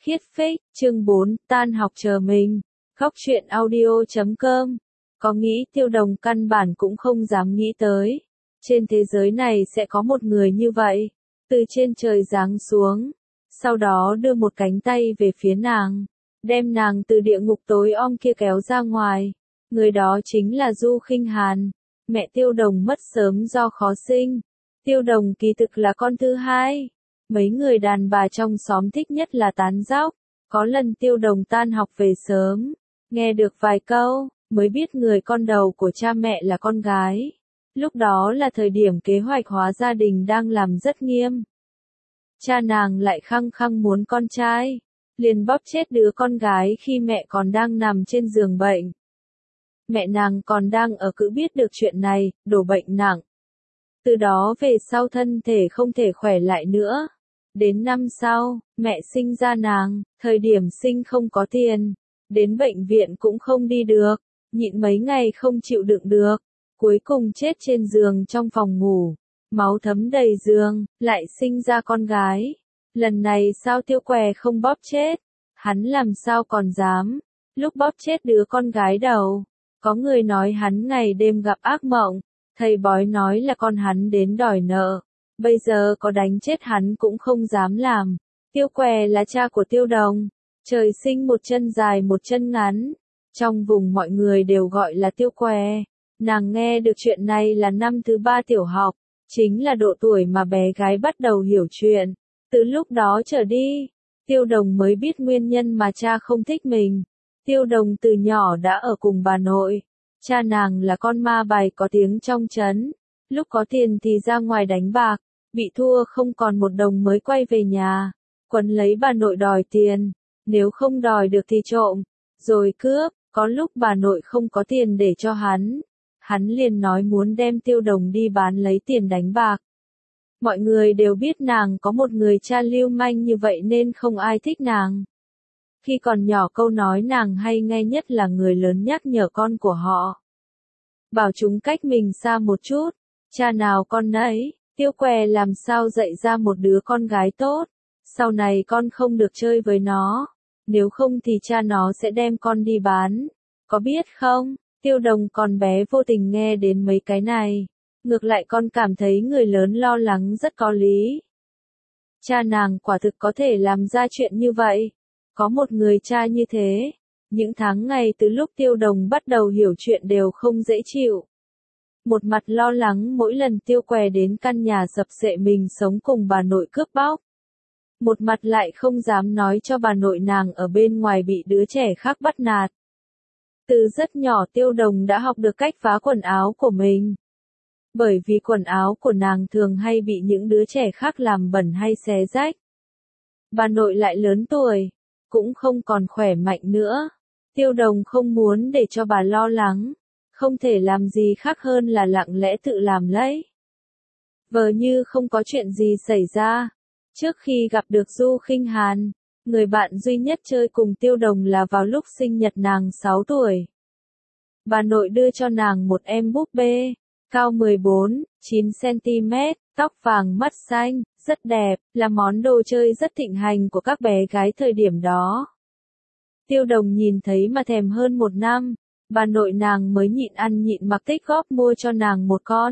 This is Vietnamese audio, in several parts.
Khiết Phích, chương 4, tan học chờ mình. Góc truyện audio.com. Có nghĩ Tiêu Đồng căn bản cũng không dám nghĩ tới. Trên thế giới này sẽ có một người như vậy. Từ trên trời giáng xuống. Sau đó đưa một cánh tay về phía nàng. Đem nàng từ địa ngục tối om kia kéo ra ngoài. Người đó chính là Du Khinh Hàn. Mẹ Tiêu Đồng mất sớm do khó sinh. Tiêu Đồng kỳ thực là con thứ hai. Mấy người đàn bà trong xóm thích nhất là tán dóc. Có lần Tiêu Đồng tan học về sớm, nghe được vài câu, mới biết người con đầu của cha mẹ là con gái. Lúc đó là thời điểm kế hoạch hóa gia đình đang làm rất nghiêm. Cha nàng lại khăng khăng muốn con trai, liền bóp chết đứa con gái khi mẹ còn đang nằm trên giường bệnh. Mẹ nàng còn đang ở cữ biết được chuyện này, đổ bệnh nặng. Từ đó về sau thân thể không thể khỏe lại nữa. Đến năm sau, mẹ sinh ra nàng, thời điểm sinh không có tiền, đến bệnh viện cũng không đi được, nhịn mấy ngày không chịu đựng được, cuối cùng chết trên giường trong phòng ngủ, máu thấm đầy giường, lại sinh ra con gái. Lần này sao Tiêu Què không bóp chết, hắn làm sao còn dám, lúc bóp chết đứa con gái đầu, có người nói hắn ngày đêm gặp ác mộng, thầy bói nói là con hắn đến đòi nợ. Bây giờ có đánh chết hắn cũng không dám làm. Tiêu Què là cha của Tiêu Đồng. Trời sinh một chân dài một chân ngắn. Trong vùng mọi người đều gọi là Tiêu Què. Nàng nghe được chuyện này là năm thứ 3 tiểu học. Chính là độ tuổi mà bé gái bắt đầu hiểu chuyện. Từ lúc đó trở đi, Tiêu Đồng mới biết nguyên nhân mà cha không thích mình. Tiêu Đồng từ nhỏ đã ở cùng bà nội. Cha nàng là con ma bài có tiếng trong trấn. Lúc có tiền thì ra ngoài đánh bạc. Bị thua không còn một đồng mới quay về nhà, quấn lấy bà nội đòi tiền, nếu không đòi được thì trộm, rồi cướp, có lúc bà nội không có tiền để cho hắn liền nói muốn đem Tiêu Đồng đi bán lấy tiền đánh bạc. Mọi người đều biết nàng có một người cha lưu manh như vậy nên không ai thích nàng. Khi còn nhỏ câu nói nàng hay nghe nhất là người lớn nhắc nhở con của họ. Bảo chúng cách mình xa một chút, cha nào con nấy. Tiêu Què làm sao dạy ra một đứa con gái tốt, sau này con không được chơi với nó, nếu không thì cha nó sẽ đem con đi bán, có biết không? Tiêu Đồng còn bé vô tình nghe đến mấy cái này, ngược lại con cảm thấy người lớn lo lắng rất có lý. Cha nàng quả thực có thể làm ra chuyện như vậy, có một người cha như thế, những tháng ngày từ lúc Tiêu Đồng bắt đầu hiểu chuyện đều không dễ chịu. Một mặt lo lắng mỗi lần Tiêu Què đến căn nhà sập xệ mình sống cùng bà nội cướp bóc. Một mặt lại không dám nói cho bà nội nàng ở bên ngoài bị đứa trẻ khác bắt nạt. Từ rất nhỏ Tiêu Đồng đã học được cách phá quần áo của mình. Bởi vì quần áo của nàng thường hay bị những đứa trẻ khác làm bẩn hay xé rách. Bà nội lại lớn tuổi, cũng không còn khỏe mạnh nữa. Tiêu Đồng không muốn để cho bà lo lắng. Không thể làm gì khác hơn là lặng lẽ tự làm lấy. Vờ như không có chuyện gì xảy ra. Trước khi gặp được Du Khinh Hàn, người bạn duy nhất chơi cùng Tiêu Đồng là vào lúc sinh nhật nàng 6 tuổi. Bà nội đưa cho nàng một em búp bê, cao 14, 9 cm, tóc vàng mắt xanh, rất đẹp, là món đồ chơi rất thịnh hành của các bé gái thời điểm đó. Tiêu Đồng nhìn thấy mà thèm hơn một năm. Bà nội nàng mới nhịn ăn nhịn mặc tích góp mua cho nàng một con.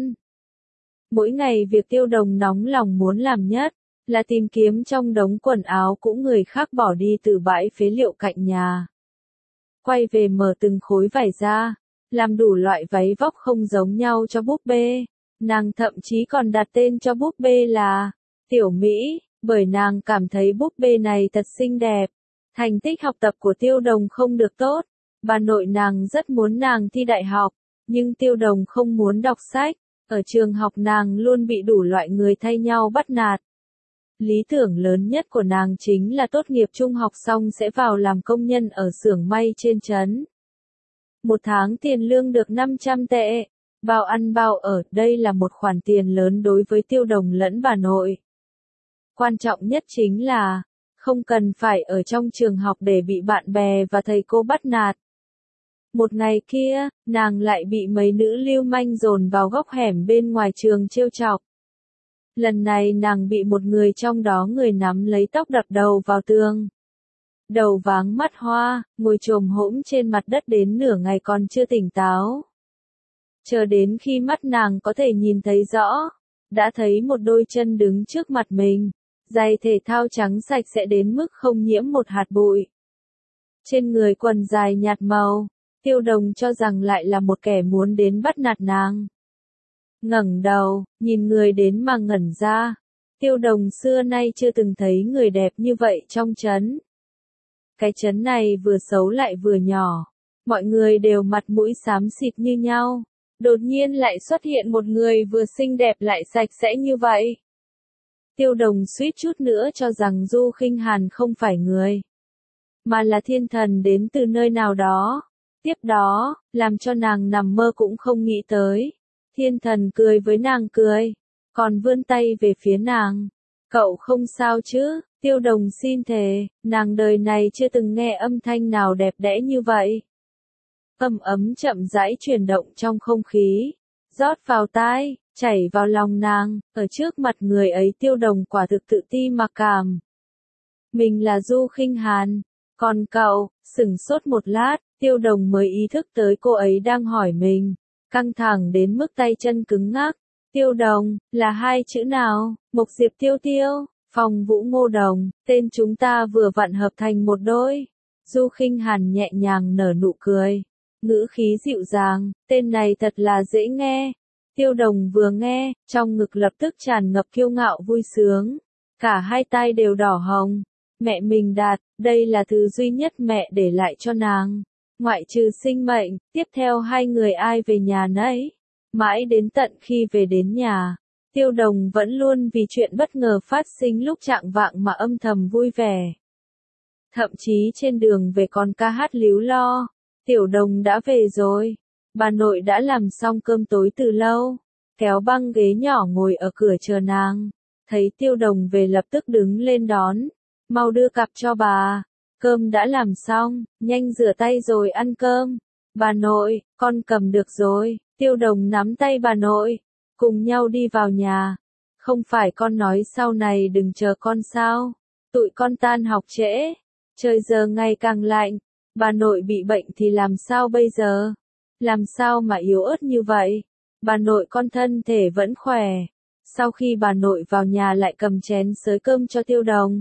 Mỗi ngày việc Tiêu Đồng nóng lòng muốn làm nhất, là tìm kiếm trong đống quần áo cũ người khác bỏ đi từ bãi phế liệu cạnh nhà. Quay về mở từng khối vải ra, làm đủ loại váy vóc không giống nhau cho búp bê. Nàng thậm chí còn đặt tên cho búp bê là Tiểu Mỹ, bởi nàng cảm thấy búp bê này thật xinh đẹp. Thành tích học tập của Tiêu Đồng không được tốt. Bà nội nàng rất muốn nàng thi đại học, nhưng Tiêu Đồng không muốn đọc sách, ở trường học nàng luôn bị đủ loại người thay nhau bắt nạt. Lý tưởng lớn nhất của nàng chính là tốt nghiệp trung học xong sẽ vào làm công nhân ở xưởng may trên trấn. Một tháng tiền lương được 500 tệ, bao ăn bao ở, đây là một khoản tiền lớn đối với Tiêu Đồng lẫn bà nội. Quan trọng nhất chính là, không cần phải ở trong trường học để bị bạn bè và thầy cô bắt nạt. Một ngày kia, nàng lại bị mấy nữ lưu manh dồn vào góc hẻm bên ngoài trường trêu chọc. Lần này nàng bị một người trong đó người nắm lấy tóc đập đầu vào tường. đầu váng mắt hoa, ngồi chồm hổm trên mặt đất đến nửa ngày còn chưa tỉnh táo. Chờ đến khi mắt nàng có thể nhìn thấy rõ, đã thấy một đôi chân đứng trước mặt mình, giày thể thao trắng sạch sẽ đến mức không nhiễm một hạt bụi. Trên người quần dài nhạt màu, Tiêu Đồng cho rằng lại là một kẻ muốn đến bắt nạt nàng. Ngẩng đầu, nhìn người đến mà ngẩn ra. Tiêu Đồng xưa nay chưa từng thấy người đẹp như vậy trong trấn. Cái trấn này vừa xấu lại vừa nhỏ, mọi người đều mặt mũi xám xịt như nhau. Đột nhiên lại xuất hiện một người vừa xinh đẹp lại sạch sẽ như vậy. Tiêu Đồng suýt chút nữa cho rằng Du Khinh Hàn không phải người, mà là thiên thần đến từ nơi nào đó. Tiếp đó, làm cho nàng nằm mơ cũng không nghĩ tới. Thiên thần cười với nàng cười, còn vươn tay về phía nàng. Cậu không sao chứ? Tiêu Đồng xin thề, nàng đời này chưa từng nghe âm thanh nào đẹp đẽ như vậy. Âm ấm chậm rãi chuyển động trong không khí, rót vào tai, chảy vào lòng nàng, ở trước mặt người ấy Tiêu Đồng quả thực tự ti mặc cảm. Mình là Du Khinh Hàn, còn cậu, sửng sốt một lát, Tiêu Đồng mới ý thức tới cô ấy đang hỏi mình, căng thẳng đến mức tay chân cứng ngắc. Tiêu Đồng, là hai chữ nào? Mộc Diệp Tiêu Tiêu, Phong Vũ Ngô Đồng, tên chúng ta vừa vặn hợp thành một đôi. Du Khinh Hàn nhẹ nhàng nở nụ cười, ngữ khí dịu dàng, tên này thật là dễ nghe. Tiêu Đồng vừa nghe, trong ngực lập tức tràn ngập kiêu ngạo vui sướng, cả hai tai đều đỏ hồng. Mẹ mình đạt, đây là thứ duy nhất mẹ để lại cho nàng. Ngoại trừ sinh mệnh, tiếp theo hai người ai về nhà nấy. Mãi đến tận khi về đến nhà, Tiêu Đồng vẫn luôn vì chuyện bất ngờ phát sinh lúc chạng vạng mà âm thầm vui vẻ. Thậm chí trên đường về còn ca hát líu lo. Tiểu Đồng đã về rồi. Bà nội đã làm xong cơm tối từ lâu, kéo băng ghế nhỏ ngồi ở cửa chờ nàng. Thấy Tiêu Đồng về lập tức đứng lên đón. Mau đưa cặp cho bà. Cơm đã làm xong, nhanh rửa tay rồi ăn cơm. Bà nội, con cầm được rồi. Tiêu Đồng nắm tay bà nội, cùng nhau đi vào nhà. Không phải con nói sau này đừng chờ con sao? Tụi con tan học trễ, trời giờ ngày càng lạnh, bà nội bị bệnh thì làm sao bây giờ? Làm sao mà yếu ớt như vậy? Bà nội con thân thể vẫn khỏe. Sau khi bà nội vào nhà lại cầm chén xới cơm cho Tiêu Đồng.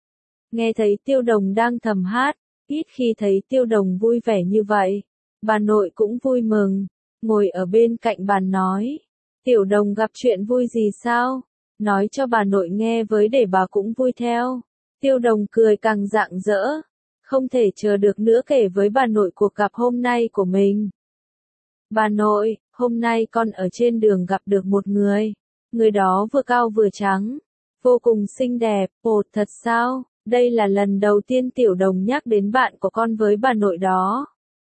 Nghe thấy Tiêu Đồng đang thầm hát, ít khi thấy Tiêu Đồng vui vẻ như vậy. Bà nội cũng vui mừng, ngồi ở bên cạnh bàn nói. Tiểu Đồng gặp chuyện vui gì sao? Nói cho bà nội nghe với để bà cũng vui theo. Tiêu Đồng cười càng rạng rỡ, không thể chờ được nữa kể với bà nội cuộc gặp hôm nay của mình. Bà nội, hôm nay con ở trên đường gặp được một người. Người đó vừa cao vừa trắng, vô cùng xinh đẹp. Ồ, thật sao? Đây là lần đầu tiên Tiểu Đồng nhắc đến bạn của con với bà nội đó.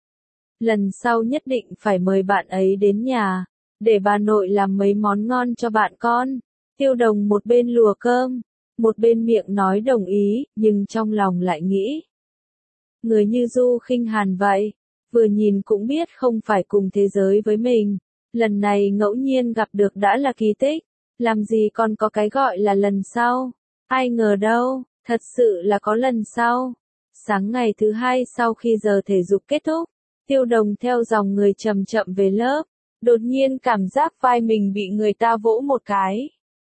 Lần sau nhất định phải mời bạn ấy đến nhà, để bà nội làm mấy món ngon cho bạn con. Tiêu Đồng một bên lùa cơm, một bên miệng nói đồng ý, nhưng trong lòng lại nghĩ. Người như Du Khinh Hàn vậy, vừa nhìn cũng biết không phải cùng thế giới với mình. Lần này ngẫu nhiên gặp được đã là kỳ tích, làm gì còn có cái gọi là lần sau. Ai ngờ đâu, thật sự là có lần sau. Sáng ngày thứ hai sau khi giờ thể dục kết thúc, Tiêu Đồng theo dòng người chậm chậm về lớp, đột nhiên cảm giác vai mình bị người ta vỗ một cái.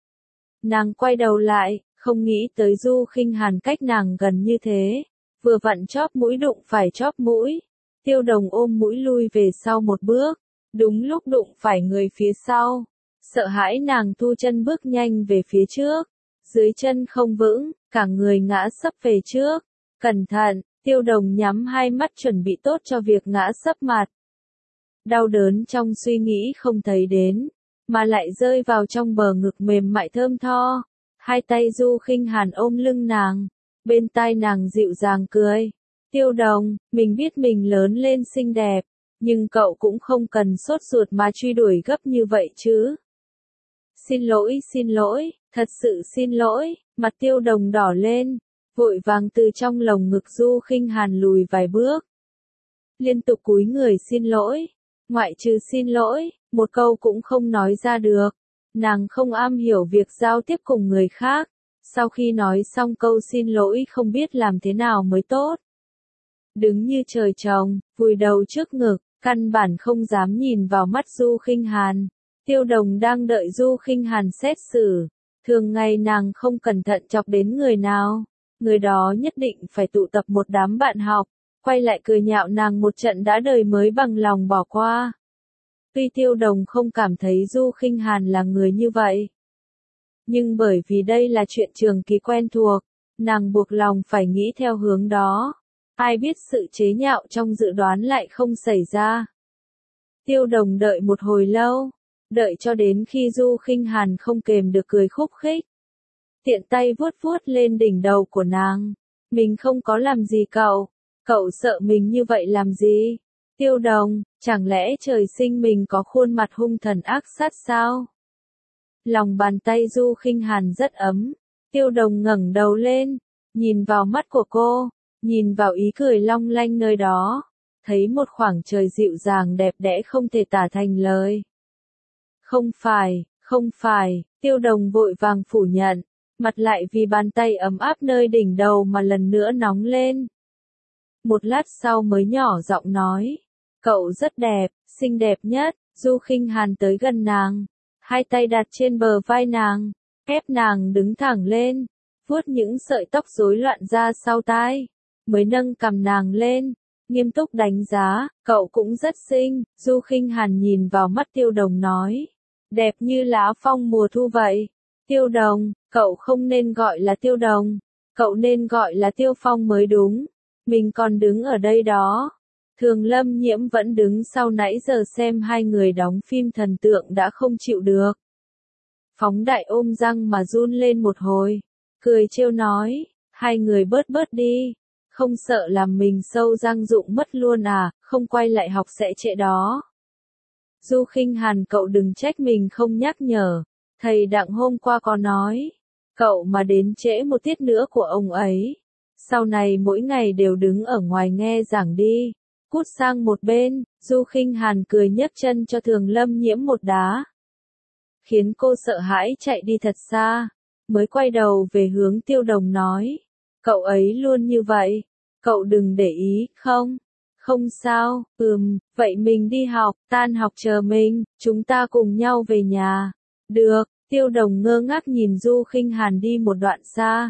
Nàng quay đầu lại, không nghĩ tới Du Khinh Hàn cách nàng gần như thế, vừa vặn chóp mũi đụng phải chóp mũi. Tiêu Đồng ôm mũi lui về sau một bước, đúng lúc đụng phải người phía sau. Sợ hãi nàng thu chân bước nhanh về phía trước, dưới chân không vững, cả người ngã sấp về trước. Cẩn thận, Tiêu Đồng nhắm hai mắt chuẩn bị tốt cho việc ngã sấp mặt. Đau đớn trong suy nghĩ không thấy đến, mà lại rơi vào trong bờ ngực mềm mại thơm tho. Hai tay Du Khinh Hàn ôm lưng nàng, bên tai nàng dịu dàng cười. Tiêu Đồng, mình biết mình lớn lên xinh đẹp, nhưng cậu cũng không cần sốt ruột mà truy đuổi gấp như vậy chứ. Xin lỗi, thật sự xin lỗi. Mặt Tiêu Đồng đỏ lên, vội vàng từ trong lồng ngực Du Khinh Hàn lùi vài bước. Liên tục cúi người xin lỗi, ngoại trừ xin lỗi, một câu cũng không nói ra được. Nàng không am hiểu việc giao tiếp cùng người khác, Sau khi nói xong câu xin lỗi không biết làm thế nào mới tốt. Đứng như trời trồng, vùi đầu trước ngực, căn bản không dám nhìn vào mắt Du Khinh Hàn. Tiêu Đồng đang đợi Du Khinh Hàn xét xử. Thường ngày nàng không cẩn thận chọc đến người nào, người đó nhất định phải tụ tập một đám bạn học, quay lại cười nhạo nàng một trận đã đời mới bằng lòng bỏ qua. Tuy Tiêu Đồng không cảm thấy Du Khinh Hàn là người như vậy, nhưng bởi vì đây là chuyện trường kỳ quen thuộc, nàng buộc lòng phải nghĩ theo hướng đó. Ai biết sự chế nhạo trong dự đoán lại không xảy ra. Tiêu Đồng đợi một hồi lâu, đợi cho đến khi Du Khinh Hàn không kềm được cười khúc khích. Tiện tay vuốt vuốt lên đỉnh đầu của nàng. Mình không có làm gì cậu sợ mình như vậy làm gì? Tiêu Đồng, chẳng lẽ trời sinh mình có khuôn mặt hung thần ác sát sao? Lòng bàn tay Du Khinh Hàn rất ấm. Tiêu Đồng ngẩng đầu lên, nhìn vào mắt của cô, nhìn vào ý cười long lanh nơi đó, thấy một khoảng trời dịu dàng đẹp đẽ không thể tả thành lời. Không phải, Tiêu Đồng vội vàng phủ nhận, mặt lại vì bàn tay ấm áp nơi đỉnh đầu mà lần nữa nóng lên. Một lát sau mới nhỏ giọng nói, cậu rất đẹp, xinh đẹp nhất. Du Khinh Hàn tới gần nàng, hai tay đặt trên bờ vai nàng, ép nàng đứng thẳng lên, vuốt những sợi tóc rối loạn ra sau tai, mới nâng cằm nàng lên, nghiêm túc đánh giá, cậu cũng rất xinh. Du Khinh Hàn nhìn vào mắt Tiêu Đồng nói, đẹp như lá phong mùa thu vậy. Tiêu Đồng, cậu không nên gọi là Tiêu Đồng, cậu nên gọi là Tiêu Phong mới đúng. Mình còn đứng ở đây đó. Thường Lâm Nhiễm vẫn đứng sau nãy giờ xem hai người đóng phim thần tượng đã không chịu được. Phóng Đại ôm răng mà run lên một hồi, cười trêu nói, hai người bớt đi, không sợ làm mình sâu răng rụng mất luôn à, không quay lại học sẽ trễ đó. Du Khinh Hàn, cậu đừng trách mình không nhắc nhở, thầy Đặng hôm qua có nói, cậu mà đến trễ một tiết nữa của ông ấy, sau này mỗi ngày đều đứng ở ngoài nghe giảng đi. Cút sang một bên. Du Khinh Hàn cười nhấc chân cho Thường Lâm Nhiễm một đá, khiến cô sợ hãi chạy đi thật xa, mới quay đầu về hướng Tiêu Đồng nói, cậu ấy luôn như vậy, cậu đừng để ý. Không sao, vậy mình đi học, tan học chờ mình, chúng ta cùng nhau về nhà. Được. Tiêu Đồng ngơ ngác nhìn Du Khinh Hàn đi một đoạn xa,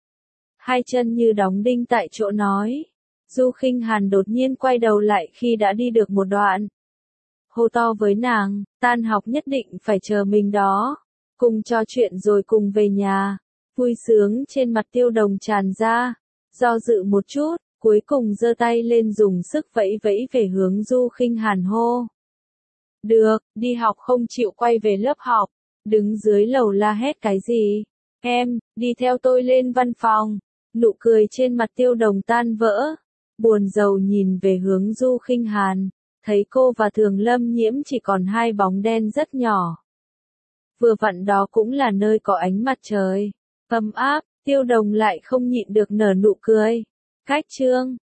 hai chân như đóng đinh tại chỗ nói. Du Khinh Hàn đột nhiên quay đầu lại khi đã đi được một đoạn, hô to với nàng, tan học nhất định phải chờ mình đó, cùng trò chuyện rồi cùng về nhà. Vui sướng trên mặt Tiêu Đồng tràn ra, do dự một chút, cuối cùng giơ tay lên dùng sức vẫy vẫy về hướng Du Khinh Hàn hô. Được, đi học không chịu quay về lớp học, đứng dưới lầu la hét cái gì? Em, đi theo tôi lên văn phòng. Nụ cười trên mặt Tiêu Đồng tan vỡ, buồn rầu nhìn về hướng Du Khinh Hàn, thấy cô và Thường Lâm Nhiễm chỉ còn hai bóng đen rất nhỏ. Vừa vặn đó cũng là nơi có ánh mặt trời ấm áp, Tiêu Đồng lại không nhịn được nở nụ cười. Cách chương